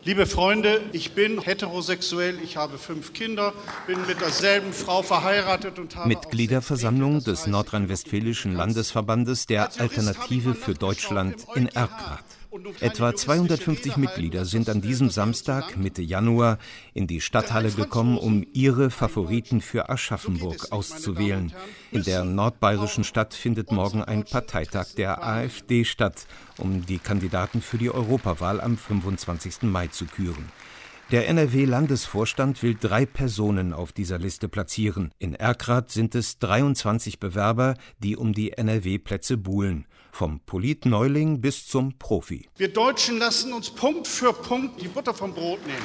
Liebe Freunde, ich bin heterosexuell, ich habe 5 Kinder, bin mit derselben Frau verheiratet und habe Mitgliederversammlung des Nordrhein-Westfälischen Landesverbandes der Alternative für Deutschland in Erkrath. Etwa 250 Mitglieder sind an diesem Samstag, Mitte Januar, in die Stadthalle gekommen, um ihre Favoriten für Aschaffenburg auszuwählen. In der nordbayerischen Stadt findet morgen ein Parteitag der AfD statt, um die Kandidaten für die Europawahl am 25. Mai zu küren. Der NRW-Landesvorstand will 3 Personen auf dieser Liste platzieren. In Erkrath sind es 23 Bewerber, die um die NRW-Plätze buhlen. Vom Politneuling bis zum Profi. Wir Deutschen lassen uns Punkt für Punkt die Butter vom Brot nehmen.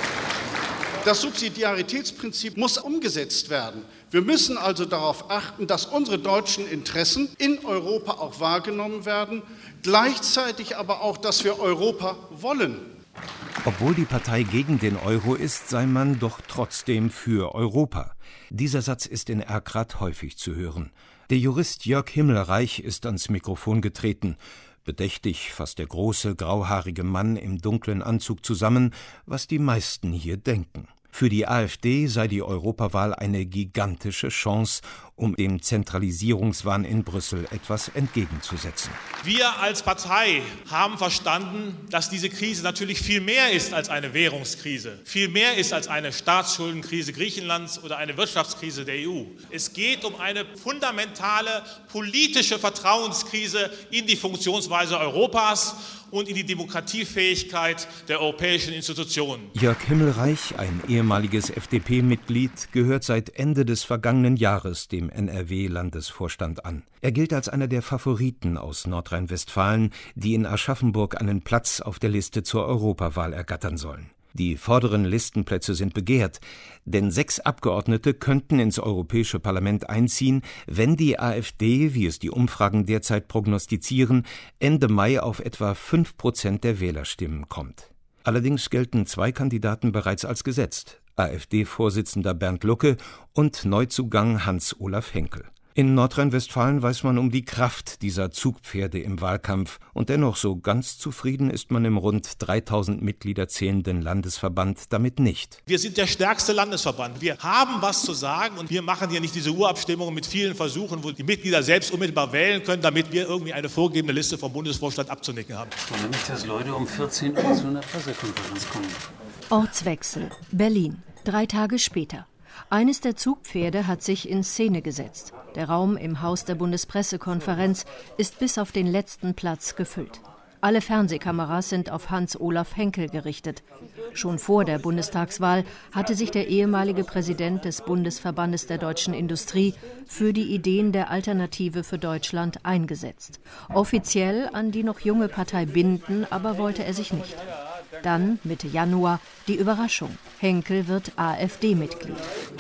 Das Subsidiaritätsprinzip muss umgesetzt werden. Wir müssen also darauf achten, dass unsere deutschen Interessen in Europa auch wahrgenommen werden, gleichzeitig aber auch, dass wir Europa wollen. Obwohl die Partei gegen den Euro ist, sei man doch trotzdem für Europa. Dieser Satz ist in Erkrath häufig zu hören. Der Jurist Jörg Himmelreich ist ans Mikrofon getreten. Bedächtig fasst der große, grauhaarige Mann im dunklen Anzug zusammen, was die meisten hier denken. Für die AfD sei die Europawahl eine gigantische Chance, um dem Zentralisierungswahn in Brüssel etwas entgegenzusetzen. Wir als Partei haben verstanden, dass diese Krise natürlich viel mehr ist als eine Währungskrise, viel mehr ist als eine Staatsschuldenkrise Griechenlands oder eine Wirtschaftskrise der EU. Es geht um eine fundamentale politische Vertrauenskrise in die Funktionsweise Europas und in die Demokratiefähigkeit der europäischen Institutionen. Jörg Himmelreich, ein ehemaliges FDP-Mitglied, gehört seit Ende des vergangenen Jahres dem NRW-Landesvorstand an. Er gilt als einer der Favoriten aus Nordrhein-Westfalen, die in Aschaffenburg einen Platz auf der Liste zur Europawahl ergattern sollen. Die vorderen Listenplätze sind begehrt, denn 6 Abgeordnete könnten ins Europäische Parlament einziehen, wenn die AfD, wie es die Umfragen derzeit prognostizieren, Ende Mai auf etwa 5% der Wählerstimmen kommt. Allerdings gelten 2 Kandidaten bereits als gesetzt: AfD-Vorsitzender Bernd Lucke und Neuzugang Hans-Olaf Henkel. In Nordrhein-Westfalen weiß man um die Kraft dieser Zugpferde im Wahlkampf. Und dennoch so ganz zufrieden ist man im rund 3000 Mitglieder zählenden Landesverband damit nicht. Wir sind der stärkste Landesverband. Wir haben was zu sagen und wir machen hier nicht diese Urabstimmungen mit vielen Versuchen, wo die Mitglieder selbst unmittelbar wählen können, damit wir irgendwie eine vorgegebene Liste vom Bundesvorstand abzunicken haben. Ich wundere mich, dass Leute um 14 Uhr zu einer Pressekonferenz kommen. Ortswechsel, Berlin, 3 Tage später. Eines der Zugpferde hat sich in Szene gesetzt. Der Raum im Haus der Bundespressekonferenz ist bis auf den letzten Platz gefüllt. Alle Fernsehkameras sind auf Hans-Olaf Henkel gerichtet. Schon vor der Bundestagswahl hatte sich der ehemalige Präsident des Bundesverbandes der deutschen Industrie für die Ideen der Alternative für Deutschland eingesetzt. Offiziell an die noch junge Partei binden, aber wollte er sich nicht. Dann, Mitte Januar, die Überraschung. Henkel wird AfD-Mitglied.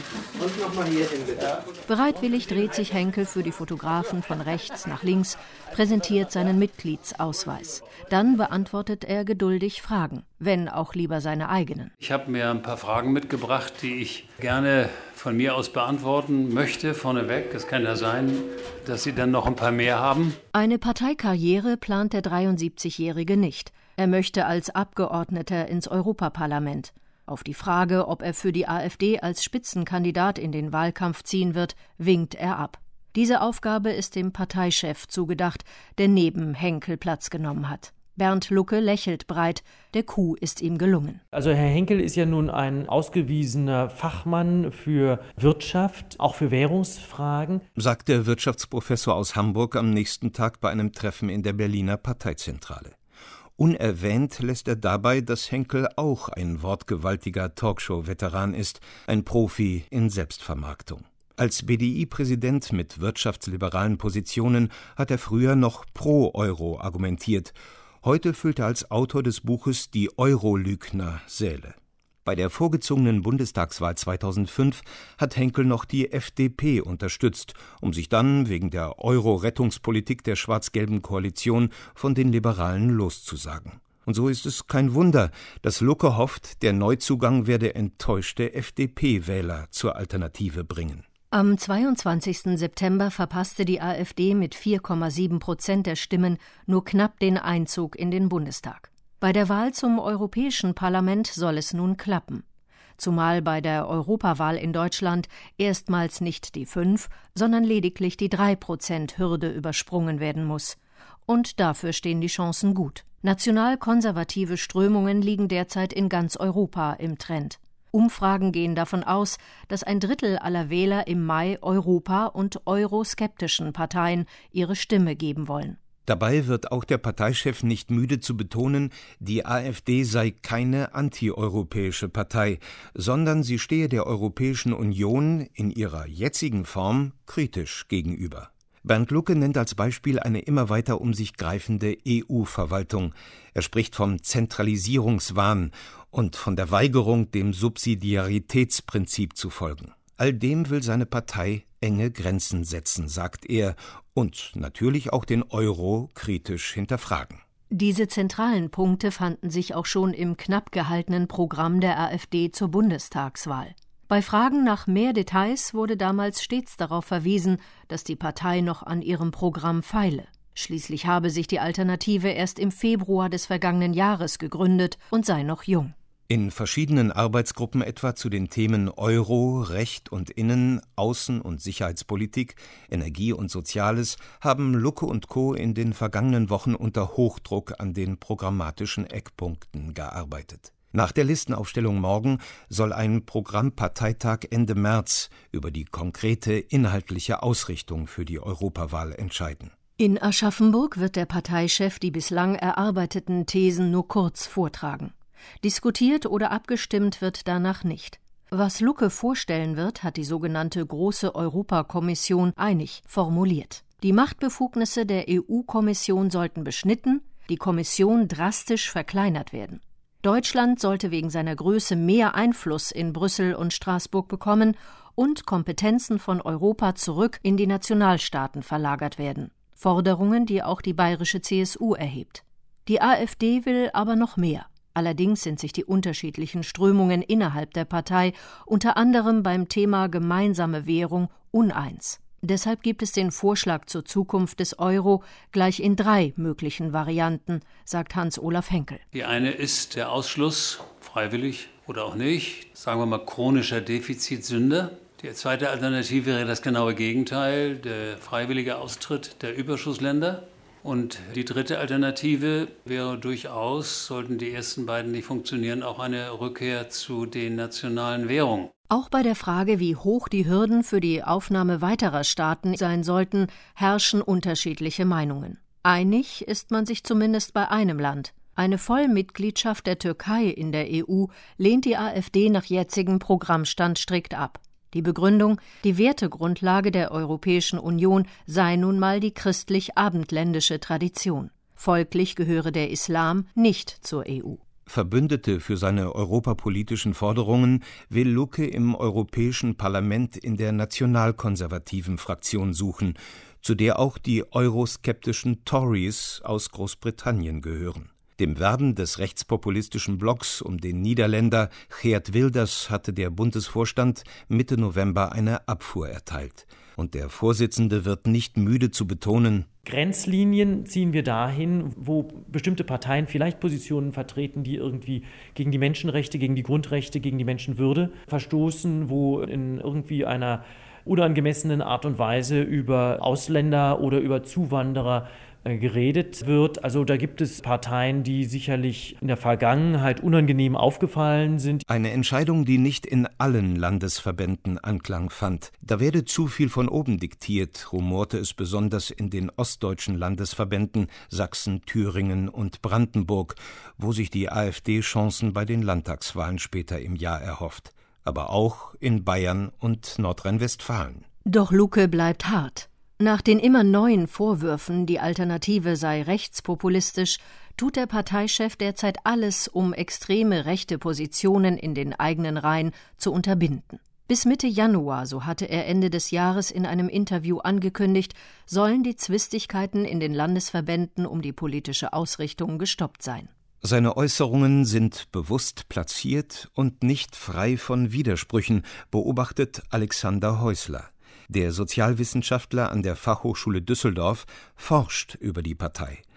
Bereitwillig dreht sich Henkel für die Fotografen von rechts nach links, präsentiert seinen Mitgliedsausweis. Dann beantwortet er geduldig Fragen, wenn auch lieber seine eigenen. Ich habe mir ein paar Fragen mitgebracht, die ich gerne von mir aus beantworten möchte, vorneweg. Es kann ja sein, dass Sie dann noch ein paar mehr haben. Eine Parteikarriere plant der 73-Jährige nicht. Er möchte als Abgeordneter ins Europaparlament. Auf die Frage, ob er für die AfD als Spitzenkandidat in den Wahlkampf ziehen wird, winkt er ab. Diese Aufgabe ist dem Parteichef zugedacht, der neben Henkel Platz genommen hat. Bernd Lucke lächelt breit, der Coup ist ihm gelungen. Also Herr Henkel ist ja nun ein ausgewiesener Fachmann für Wirtschaft, auch für Währungsfragen, sagt der Wirtschaftsprofessor aus Hamburg am nächsten Tag bei einem Treffen in der Berliner Parteizentrale. Unerwähnt lässt er dabei, dass Henkel auch ein wortgewaltiger Talkshow-Veteran ist, ein Profi in Selbstvermarktung. Als BDI-Präsident mit wirtschaftsliberalen Positionen hat er früher noch pro Euro argumentiert. Heute füllt er als Autor des Buches Die Euro-Lügner Säle. Bei der vorgezogenen Bundestagswahl 2005 hat Henkel noch die FDP unterstützt, um sich dann wegen der Euro-Rettungspolitik der schwarz-gelben Koalition von den Liberalen loszusagen. Und so ist es kein Wunder, dass Lucke hofft, der Neuzugang werde enttäuschte FDP-Wähler zur Alternative bringen. Am 22. September verpasste die AfD mit 4,7% der Stimmen nur knapp den Einzug in den Bundestag. Bei der Wahl zum Europäischen Parlament soll es nun klappen. Zumal bei der Europawahl in Deutschland erstmals nicht die 5, sondern lediglich die 3%-Hürde übersprungen werden muss. Und dafür stehen die Chancen gut. National-konservative Strömungen liegen derzeit in ganz Europa im Trend. Umfragen gehen davon aus, dass ein Drittel aller Wähler im Mai Europa- und euroskeptischen Parteien ihre Stimme geben wollen. Dabei wird auch der Parteichef nicht müde zu betonen, die AfD sei keine antieuropäische Partei, sondern sie stehe der Europäischen Union in ihrer jetzigen Form kritisch gegenüber. Bernd Lucke nennt als Beispiel eine immer weiter um sich greifende EU-Verwaltung. Er spricht vom Zentralisierungswahn und von der Weigerung, dem Subsidiaritätsprinzip zu folgen. All dem will seine Partei enge Grenzen setzen, sagt er, und natürlich auch den Euro kritisch hinterfragen. Diese zentralen Punkte fanden sich auch schon im knapp gehaltenen Programm der AfD zur Bundestagswahl. Bei Fragen nach mehr Details wurde damals stets darauf verwiesen, dass die Partei noch an ihrem Programm feile. Schließlich habe sich die Alternative erst im Februar des vergangenen Jahres gegründet und sei noch jung. In verschiedenen Arbeitsgruppen etwa zu den Themen Euro, Recht und Innen-, Außen- und Sicherheitspolitik, Energie und Soziales haben Lucke und Co. in den vergangenen Wochen unter Hochdruck an den programmatischen Eckpunkten gearbeitet. Nach der Listenaufstellung morgen soll ein Programmparteitag Ende März über die konkrete inhaltliche Ausrichtung für die Europawahl entscheiden. In Aschaffenburg wird der Parteichef die bislang erarbeiteten Thesen nur kurz vortragen. Diskutiert oder abgestimmt wird danach nicht. Was Lucke vorstellen wird, hat die sogenannte Große Europakommission einig formuliert. Die Machtbefugnisse der EU-Kommission sollten beschnitten, die Kommission drastisch verkleinert werden. Deutschland sollte wegen seiner Größe mehr Einfluss in Brüssel und Straßburg bekommen und Kompetenzen von Europa zurück in die Nationalstaaten verlagert werden. Forderungen, die auch die bayerische CSU erhebt. Die AfD will aber noch mehr. Allerdings sind sich die unterschiedlichen Strömungen innerhalb der Partei unter anderem beim Thema gemeinsame Währung uneins. Deshalb gibt es den Vorschlag zur Zukunft des Euro gleich in 3 möglichen Varianten, sagt Hans-Olaf Henkel. Die eine ist der Ausschluss, freiwillig oder auch nicht, sagen wir mal chronischer Defizitsünder. Die zweite Alternative wäre das genaue Gegenteil, der freiwillige Austritt der Überschussländer. Und die dritte Alternative wäre durchaus, sollten die ersten beiden nicht funktionieren, auch eine Rückkehr zu den nationalen Währungen. Auch bei der Frage, wie hoch die Hürden für die Aufnahme weiterer Staaten sein sollten, herrschen unterschiedliche Meinungen. Einig ist man sich zumindest bei einem Land. Eine Vollmitgliedschaft der Türkei in der EU lehnt die AfD nach jetzigem Programmstand strikt ab. Die Begründung, die Wertegrundlage der Europäischen Union sei nun mal die christlich-abendländische Tradition. Folglich gehöre der Islam nicht zur EU. Verbündete für seine europapolitischen Forderungen will Lucke im Europäischen Parlament in der nationalkonservativen Fraktion suchen, zu der auch die euroskeptischen Tories aus Großbritannien gehören. Dem Werben des rechtspopulistischen Blocks um den Niederländer Geert Wilders hatte der Bundesvorstand Mitte November eine Abfuhr erteilt. Und der Vorsitzende wird nicht müde zu betonen: Grenzlinien ziehen wir dahin, wo bestimmte Parteien vielleicht Positionen vertreten, die irgendwie gegen die Menschenrechte, gegen die Grundrechte, gegen die Menschenwürde verstoßen, wo in irgendwie einer unangemessenen Art und Weise über Ausländer oder über Zuwanderer geredet wird. Also da gibt es Parteien, die sicherlich in der Vergangenheit unangenehm aufgefallen sind. Eine Entscheidung, die nicht in allen Landesverbänden Anklang fand. Da werde zu viel von oben diktiert, rumorte es besonders in den ostdeutschen Landesverbänden Sachsen, Thüringen und Brandenburg, wo sich die AfD Chancen bei den Landtagswahlen später im Jahr erhofft. Aber auch in Bayern und Nordrhein-Westfalen. Doch Lucke bleibt hart. Nach den immer neuen Vorwürfen, die Alternative sei rechtspopulistisch, tut der Parteichef derzeit alles, um extreme rechte Positionen in den eigenen Reihen zu unterbinden. Bis Mitte Januar, so hatte er Ende des Jahres in einem Interview angekündigt, sollen die Zwistigkeiten in den Landesverbänden um die politische Ausrichtung gestoppt sein. Seine Äußerungen sind bewusst platziert und nicht frei von Widersprüchen, beobachtet Alexander Häusler. Der Sozialwissenschaftler an der Fachhochschule Düsseldorf forscht über die Partei.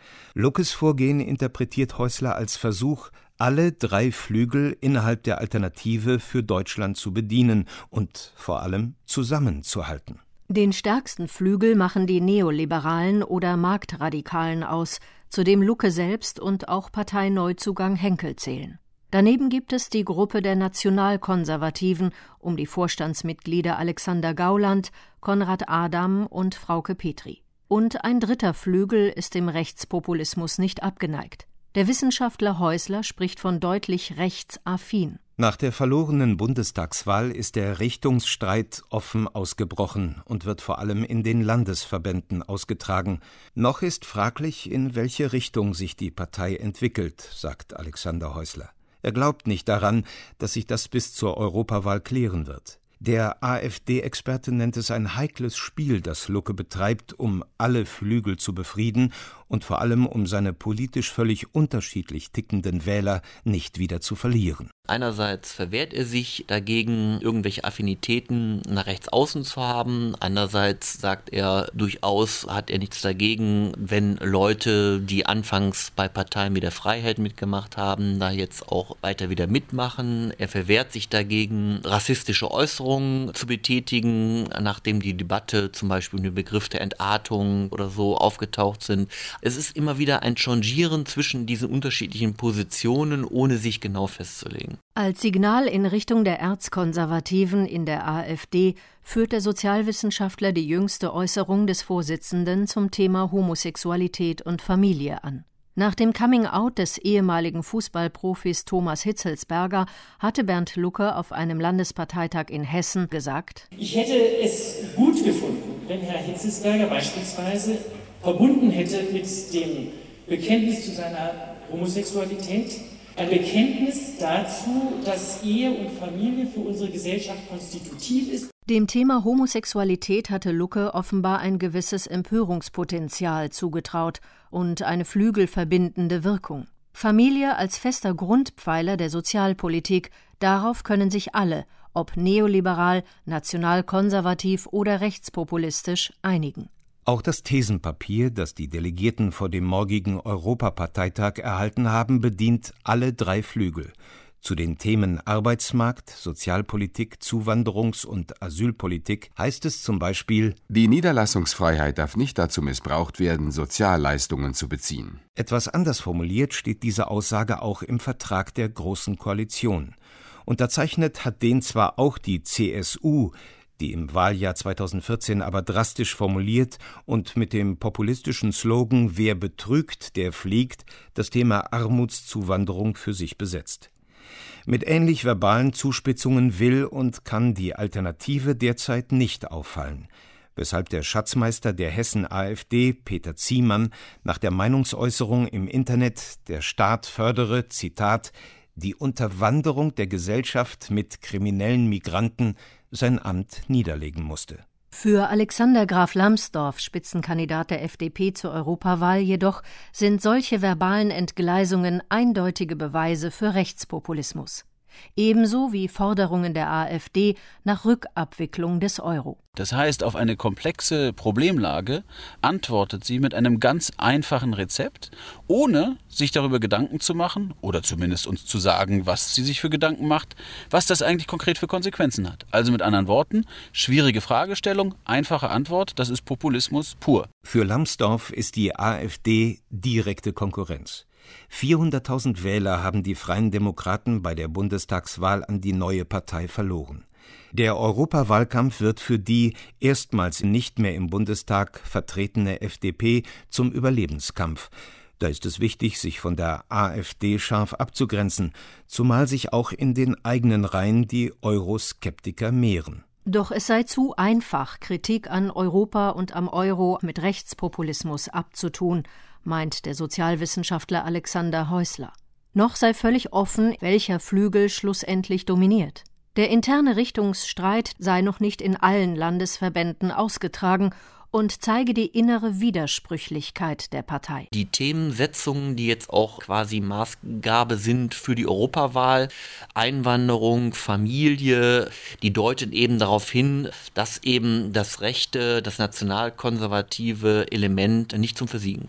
Luckes Vorgehen interpretiert Häusler als Versuch, alle 3 Flügel innerhalb der Alternative für Deutschland zu bedienen und vor allem zusammenzuhalten. Den stärksten Flügel machen die Neoliberalen oder Marktradikalen aus, zu dem Lucke selbst und auch Parteineuzugang Henkel zählen. Daneben gibt es die Gruppe der Nationalkonservativen um die Vorstandsmitglieder Alexander Gauland, Konrad Adam und Frauke Petri. Und ein dritter Flügel ist dem Rechtspopulismus nicht abgeneigt. Der Wissenschaftler Häusler spricht von deutlich rechtsaffin. Nach der verlorenen Bundestagswahl ist der Richtungsstreit offen ausgebrochen und wird vor allem in den Landesverbänden ausgetragen. Noch ist fraglich, in welche Richtung sich die Partei entwickelt, sagt Alexander Häusler. Er glaubt nicht daran, dass sich das bis zur Europawahl klären wird. Der AfD-Experte nennt es ein heikles Spiel, das Lucke betreibt, um alle Flügel zu befrieden und vor allem um seine politisch völlig unterschiedlich tickenden Wähler nicht wieder zu verlieren. Einerseits verwehrt er sich dagegen, irgendwelche Affinitäten nach rechts außen zu haben. Andererseits sagt er, durchaus hat er nichts dagegen, wenn Leute, die anfangs bei Parteien wie der Freiheit mitgemacht haben, da jetzt auch weiter wieder mitmachen. Er verwehrt sich dagegen, rassistische Äußerungen zu betätigen, nachdem die Debatte zum Beispiel mit dem Begriff der Entartung oder so aufgetaucht sind. Es ist immer wieder ein Changieren zwischen diesen unterschiedlichen Positionen, ohne sich genau festzulegen. Als Signal in Richtung der Erzkonservativen in der AfD führt der Sozialwissenschaftler die jüngste Äußerung des Vorsitzenden zum Thema Homosexualität und Familie an. Nach dem Coming-out des ehemaligen Fußballprofis Thomas Hitzelsberger hatte Bernd Lucke auf einem Landesparteitag in Hessen gesagt: Ich hätte es gut gefunden, wenn Herr Hitzelsberger beispielsweise verbunden hätte mit dem Bekenntnis zu seiner Homosexualität ein Bekenntnis dazu, dass Ehe und Familie für unsere Gesellschaft konstitutiv ist. Dem Thema Homosexualität hatte Lucke offenbar ein gewisses Empörungspotenzial zugetraut und eine flügelverbindende Wirkung. Familie als fester Grundpfeiler der Sozialpolitik, darauf können sich alle, ob neoliberal, nationalkonservativ oder rechtspopulistisch, einigen. Auch das Thesenpapier, das die Delegierten vor dem morgigen Europaparteitag erhalten haben, bedient alle 3 Flügel. Zu den Themen Arbeitsmarkt, Sozialpolitik, Zuwanderungs- und Asylpolitik heißt es zum Beispiel: Die Niederlassungsfreiheit darf nicht dazu missbraucht werden, Sozialleistungen zu beziehen. Etwas anders formuliert steht diese Aussage auch im Vertrag der Großen Koalition. Unterzeichnet hat den zwar auch die CSU, die im Wahljahr 2014 aber drastisch formuliert und mit dem populistischen Slogan »Wer betrügt, der fliegt« das Thema Armutszuwanderung für sich besetzt. Mit ähnlich verbalen Zuspitzungen will und kann die Alternative derzeit nicht auffallen, weshalb der Schatzmeister der Hessen-AfD, Peter Ziemann, nach der Meinungsäußerung im Internet, der Staat fördere, Zitat, »die Unterwanderung der Gesellschaft mit kriminellen Migranten«, sein Amt niederlegen musste. Für Alexander Graf Lambsdorff, Spitzenkandidat der FDP zur Europawahl jedoch, sind solche verbalen Entgleisungen eindeutige Beweise für Rechtspopulismus. Ebenso wie Forderungen der AfD nach Rückabwicklung des Euro. Das heißt, auf eine komplexe Problemlage antwortet sie mit einem ganz einfachen Rezept, ohne sich darüber Gedanken zu machen oder zumindest uns zu sagen, was sie sich für Gedanken macht, was das eigentlich konkret für Konsequenzen hat. Also mit anderen Worten, schwierige Fragestellung, einfache Antwort, das ist Populismus pur. Für Lambsdorff ist die AfD direkte Konkurrenz. 400.000 Wähler haben die Freien Demokraten bei der Bundestagswahl an die neue Partei verloren. Der Europawahlkampf wird für die erstmals nicht mehr im Bundestag vertretene FDP zum Überlebenskampf. Da ist es wichtig, sich von der AfD scharf abzugrenzen, zumal sich auch in den eigenen Reihen die Euroskeptiker mehren. Doch es sei zu einfach, Kritik an Europa und am Euro mit Rechtspopulismus abzutun, meint der Sozialwissenschaftler Alexander Häusler. Noch sei völlig offen, welcher Flügel schlussendlich dominiert. Der interne Richtungsstreit sei noch nicht in allen Landesverbänden ausgetragen und zeige die innere Widersprüchlichkeit der Partei. Die Themensetzungen, die jetzt auch quasi Maßgabe sind für die Europawahl, Einwanderung, Familie, die deuten eben darauf hin, dass eben das rechte, das nationalkonservative Element nicht zum Versiegen kommt.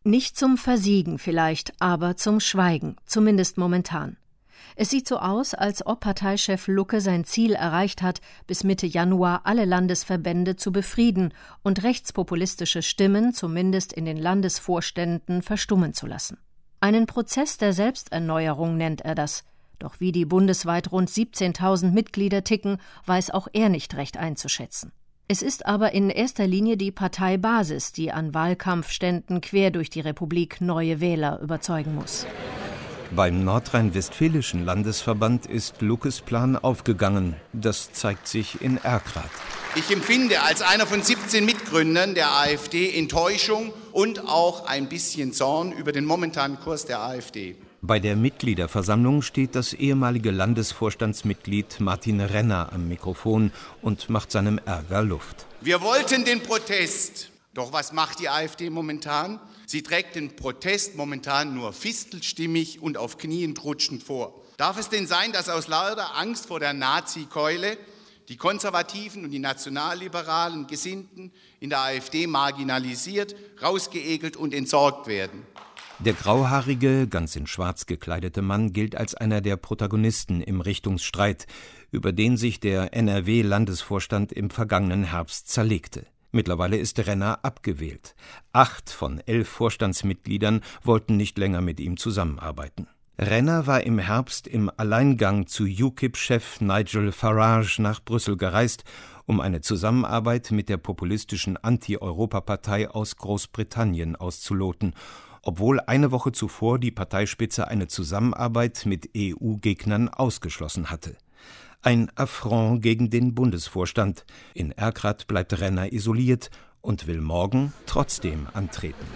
Nicht zum Versiegen vielleicht, aber zum Schweigen, zumindest momentan. Es sieht so aus, als ob Parteichef Lucke sein Ziel erreicht hat, bis Mitte Januar alle Landesverbände zu befrieden und rechtspopulistische Stimmen, zumindest in den Landesvorständen, verstummen zu lassen. Einen Prozess der Selbsterneuerung nennt er das. Doch wie die bundesweit rund 17.000 Mitglieder ticken, weiß auch er nicht recht einzuschätzen. Es ist aber in erster Linie die Parteibasis, die an Wahlkampfständen quer durch die Republik neue Wähler überzeugen muss. Beim nordrhein-westfälischen Landesverband ist Luckes Plan aufgegangen. Das zeigt sich in Erkrath. Ich empfinde als einer von 17 Mitgründern der AfD Enttäuschung und auch ein bisschen Zorn über den momentanen Kurs der AfD. Bei der Mitgliederversammlung steht das ehemalige Landesvorstandsmitglied Martin Renner am Mikrofon und macht seinem Ärger Luft. Wir wollten den Protest. Doch was macht die AfD momentan? Sie trägt den Protest momentan nur fistelstimmig und auf Knien trutschend vor. Darf es denn sein, dass aus lauter Angst vor der Nazi-Keule die konservativen und die nationalliberalen Gesinnten in der AfD marginalisiert, rausgeekelt und entsorgt werden? Der grauhaarige, ganz in schwarz gekleidete Mann gilt als einer der Protagonisten im Richtungsstreit, über den sich der NRW-Landesvorstand im vergangenen Herbst zerlegte. Mittlerweile ist Renner abgewählt. 8 von 11 Vorstandsmitgliedern wollten nicht länger mit ihm zusammenarbeiten. Renner war im Herbst im Alleingang zu UKIP-Chef Nigel Farage nach Brüssel gereist, um eine Zusammenarbeit mit der populistischen Anti-Europa-Partei aus Großbritannien auszuloten, obwohl eine Woche zuvor die Parteispitze eine Zusammenarbeit mit EU-Gegnern ausgeschlossen hatte. Ein Affront gegen den Bundesvorstand. In Erkrath bleibt Renner isoliert und will morgen trotzdem antreten.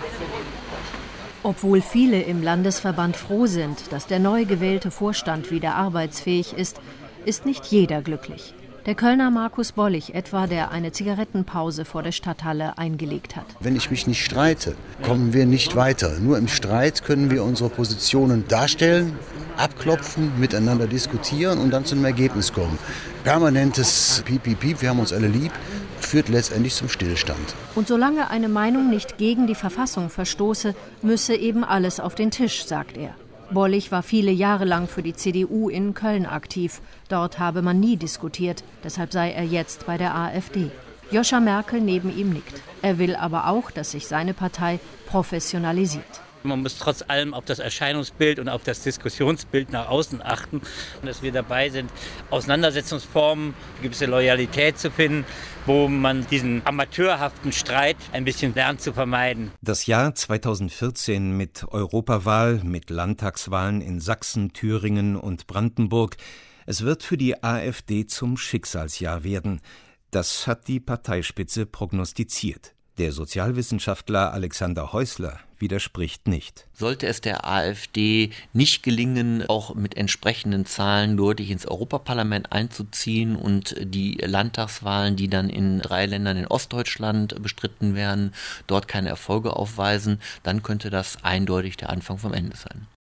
Obwohl viele im Landesverband froh sind, dass der neu gewählte Vorstand wieder arbeitsfähig ist, ist nicht jeder glücklich. Der Kölner Markus Bollig etwa, der eine Zigarettenpause vor der Stadthalle eingelegt hat. Wenn ich mich nicht streite, kommen wir nicht weiter. Nur im Streit können wir unsere Positionen darstellen, abklopfen, miteinander diskutieren und dann zu einem Ergebnis kommen. Permanentes Piep, Piep, Piep, wir haben uns alle lieb, führt letztendlich zum Stillstand. Und solange eine Meinung nicht gegen die Verfassung verstoße, müsse eben alles auf den Tisch, sagt er. Bollig war viele Jahre lang für die CDU in Köln aktiv. Dort habe man nie diskutiert, deshalb sei er jetzt bei der AfD. Joscha Merkel neben ihm nickt. Er will aber auch, dass sich seine Partei professionalisiert. Man muss trotz allem auf das Erscheinungsbild und auf das Diskussionsbild nach außen achten. Und dass wir dabei sind, Auseinandersetzungsformen, eine gewisse Loyalität zu finden, wo man diesen amateurhaften Streit ein bisschen lernt zu vermeiden. Das Jahr 2014 mit Europawahl, mit Landtagswahlen in Sachsen, Thüringen und Brandenburg. Es wird für die AfD zum Schicksalsjahr werden. Das hat die Parteispitze prognostiziert. Der Sozialwissenschaftler Alexander Häusler widerspricht nicht. Sollte es der AfD nicht gelingen, auch mit entsprechenden Zahlen deutlich ins Europaparlament einzuziehen und die Landtagswahlen, die dann in 3 Ländern in Ostdeutschland bestritten werden, dort keine Erfolge aufweisen, dann könnte das eindeutig der Anfang vom Ende sein.